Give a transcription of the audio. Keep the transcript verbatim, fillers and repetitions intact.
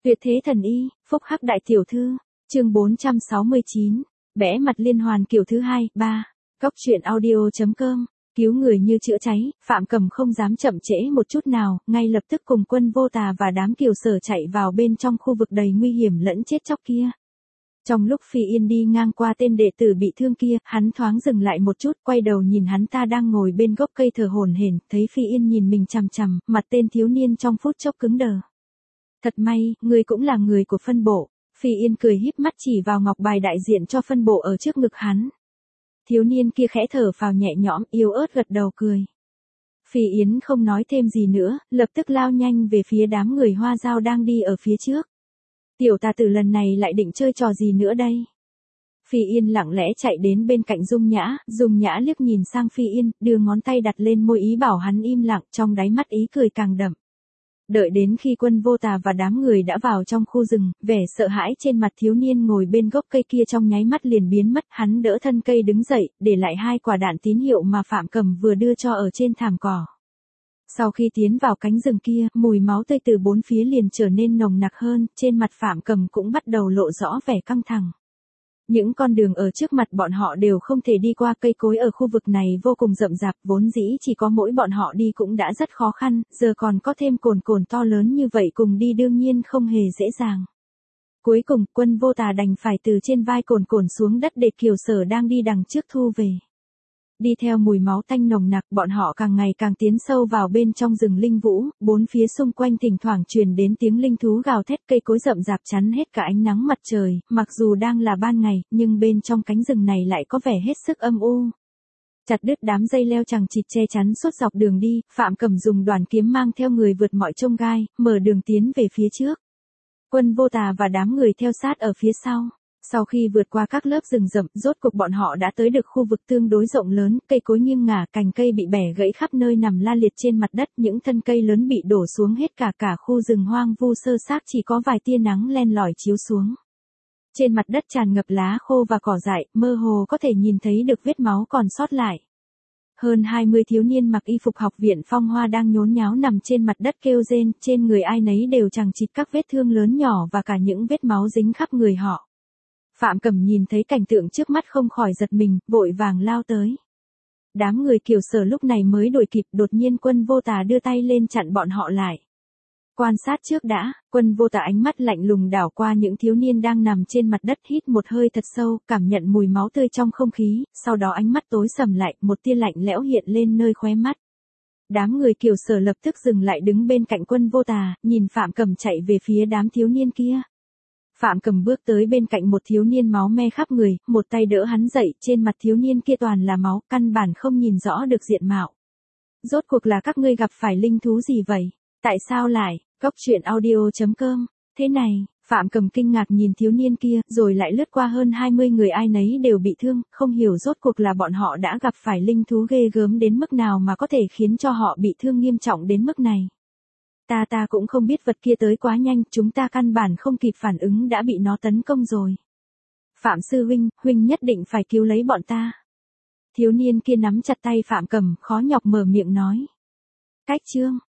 Tuyệt thế thần y, phúc hắc đại tiểu thư, chương bốn trăm sáu mươi chín, bẽ mặt liên hoàn kiểu thứ hai, ba, cóc truyện audio.com, cứu người như chữa cháy, Phạm Cầm không dám chậm trễ một chút nào, ngay lập tức cùng Quân Vô Tà và đám kiều sở chạy vào bên trong khu vực đầy nguy hiểm lẫn chết chóc kia. Trong lúc Phi Yên đi ngang qua tên đệ tử bị thương kia, hắn thoáng dừng lại một chút, quay đầu nhìn hắn ta đang ngồi bên gốc cây thở hổn hển, thấy Phi Yên nhìn mình chằm chằm, mặt tên thiếu niên trong phút chốc cứng đờ. Thật may, ngươi cũng là người của phân bộ. Phi Yên cười híp mắt chỉ vào ngọc bài đại diện cho phân bộ ở trước ngực hắn. Thiếu niên kia khẽ thở phào nhẹ nhõm, yếu ớt gật đầu cười. Phi Yến không nói thêm gì nữa, lập tức lao nhanh về phía đám người Hoa Dao đang đi ở phía trước. Tiểu tà tử lần này lại định chơi trò gì nữa đây? Phi Yên lặng lẽ chạy đến bên cạnh Dung Nhã, Dung Nhã liếc nhìn sang Phi Yên, đưa ngón tay đặt lên môi ý bảo hắn im lặng, trong đáy mắt ý cười càng đậm. Đợi đến khi Quân Vô Tà và đám người đã vào trong khu rừng, vẻ sợ hãi trên mặt thiếu niên ngồi bên gốc cây kia trong nháy mắt liền biến mất, hắn đỡ thân cây đứng dậy, để lại hai quả đạn tín hiệu mà Phạm Cầm vừa đưa cho ở trên thảm cỏ. Sau khi tiến vào cánh rừng kia, mùi máu tươi từ bốn phía liền trở nên nồng nặc hơn, trên mặt Phạm Cầm cũng bắt đầu lộ rõ vẻ căng thẳng. Những con đường ở trước mặt bọn họ đều không thể đi qua, cây cối ở khu vực này vô cùng rậm rạp, vốn dĩ chỉ có mỗi bọn họ đi cũng đã rất khó khăn, giờ còn có thêm cồn cồn to lớn như vậy cùng đi đương nhiên không hề dễ dàng. Cuối cùng, Quân Vô Tà đành phải từ trên vai cồn cồn xuống đất để kiều sở đang đi đằng trước thu về. Đi theo mùi máu tanh nồng nặc, bọn họ càng ngày càng tiến sâu vào bên trong rừng linh vũ, bốn phía xung quanh thỉnh thoảng truyền đến tiếng linh thú gào thét, cây cối rậm rạp chắn hết cả ánh nắng mặt trời, mặc dù đang là ban ngày, nhưng bên trong cánh rừng này lại có vẻ hết sức âm u. Chặt đứt đám dây leo chằng chịt che chắn suốt dọc đường đi, Phạm Cầm dùng đoàn kiếm mang theo người vượt mọi chông gai, mở đường tiến về phía trước. Quân Vô Tà và đám người theo sát ở phía sau. Sau khi vượt qua các lớp rừng rậm, rốt cuộc bọn họ đã tới được khu vực tương đối rộng lớn, cây cối nghiêng ngả, cành cây bị bẻ gãy khắp nơi nằm la liệt trên mặt đất, những thân cây lớn bị đổ xuống hết cả cả khu rừng hoang vu sơ xác, chỉ có vài tia nắng len lỏi chiếu xuống. Trên mặt đất tràn ngập lá khô và cỏ dại, mơ hồ có thể nhìn thấy được vết máu còn sót lại. Hơn hai mươi thiếu niên mặc y phục học viện Phong Hoa đang nhốn nháo nằm trên mặt đất kêu rên, trên người ai nấy đều chằng chịt các vết thương lớn nhỏ và cả những vết máu dính khắp người họ. Phạm Cầm nhìn thấy cảnh tượng trước mắt không khỏi giật mình, vội vàng lao tới. Đám người kiều sở lúc này mới đuổi kịp, đột nhiên Quân Vô Tà đưa tay lên chặn bọn họ lại. Quan sát trước đã, Quân Vô Tà ánh mắt lạnh lùng đảo qua những thiếu niên đang nằm trên mặt đất, hít một hơi thật sâu, cảm nhận mùi máu tươi trong không khí, sau đó ánh mắt tối sầm lại, một tia lạnh lẽo hiện lên nơi khóe mắt. Đám người kiều sở lập tức dừng lại đứng bên cạnh Quân Vô Tà, nhìn Phạm Cầm chạy về phía đám thiếu niên kia. Phạm Cầm bước tới bên cạnh một thiếu niên máu me khắp người, một tay đỡ hắn dậy, trên mặt thiếu niên kia toàn là máu, căn bản không nhìn rõ được diện mạo. Rốt cuộc là các ngươi gặp phải linh thú gì vậy? Tại sao lại, cóc truyện audio.com, thế này? Phạm Cầm kinh ngạc nhìn thiếu niên kia, rồi lại lướt qua hơn hai mươi người ai nấy đều bị thương, không hiểu rốt cuộc là bọn họ đã gặp phải linh thú ghê gớm đến mức nào mà có thể khiến cho họ bị thương nghiêm trọng đến mức này. Ta ta cũng không biết, vật kia tới quá nhanh, chúng ta căn bản không kịp phản ứng đã bị nó tấn công rồi. Phạm sư huynh, huynh nhất định phải cứu lấy bọn ta. Thiếu niên kia nắm chặt tay Phạm Cầm, khó nhọc mở miệng nói. Cách chương,